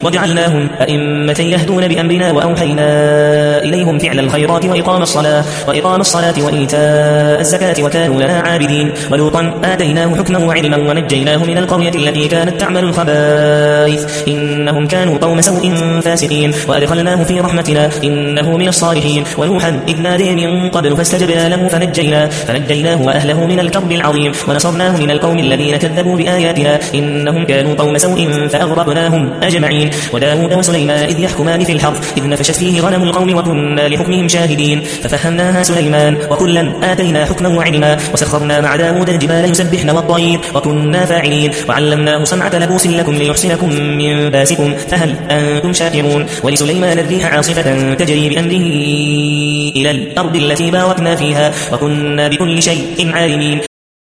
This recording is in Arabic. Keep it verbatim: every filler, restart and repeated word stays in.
وجعلناهم أئمة يهدون بأمرنا وأوحينا إليهم فعل الخيرات وإقام الصلاة وإقام الصلاة وإيتاء الزكاة وكانوا لنا عابدين. ولوطا آتيناه حكما وعلما ونجيناه من القرية التي كانت تعمل الخبائث إنهم كانوا قوم سوء فاسقين وأدخلناه في رحمتنا إنه من الصالحين. ونوحا إذ نادي من قبل فاستجبنا له فنجيناه, فنجيناه وأهله من الكرب العظيم ونصرناه من القوم الذين كذبوا بآياتنا إنهم كانوا قوم سوء فأغرقناهم أجمعين. وداود وسليمان إذ يحكمان في الحرث إذ نفشت فيه غنم القوم وكنا لحكمهم شاهدين ففهمناها سليمان وكلا آتينا حكما وعلما وسخرنا مع داود الجبال يسبحن والطير وكنا فاعلين. وعلمناه صنعة لبوس لكم ليحسنكم من باسكم فهل أنتم شاكرون. ولسليمان الريح عاصفة تجري بأمره إلى الأرض التي باركنا فيها وكنا بكل شيء عالمين.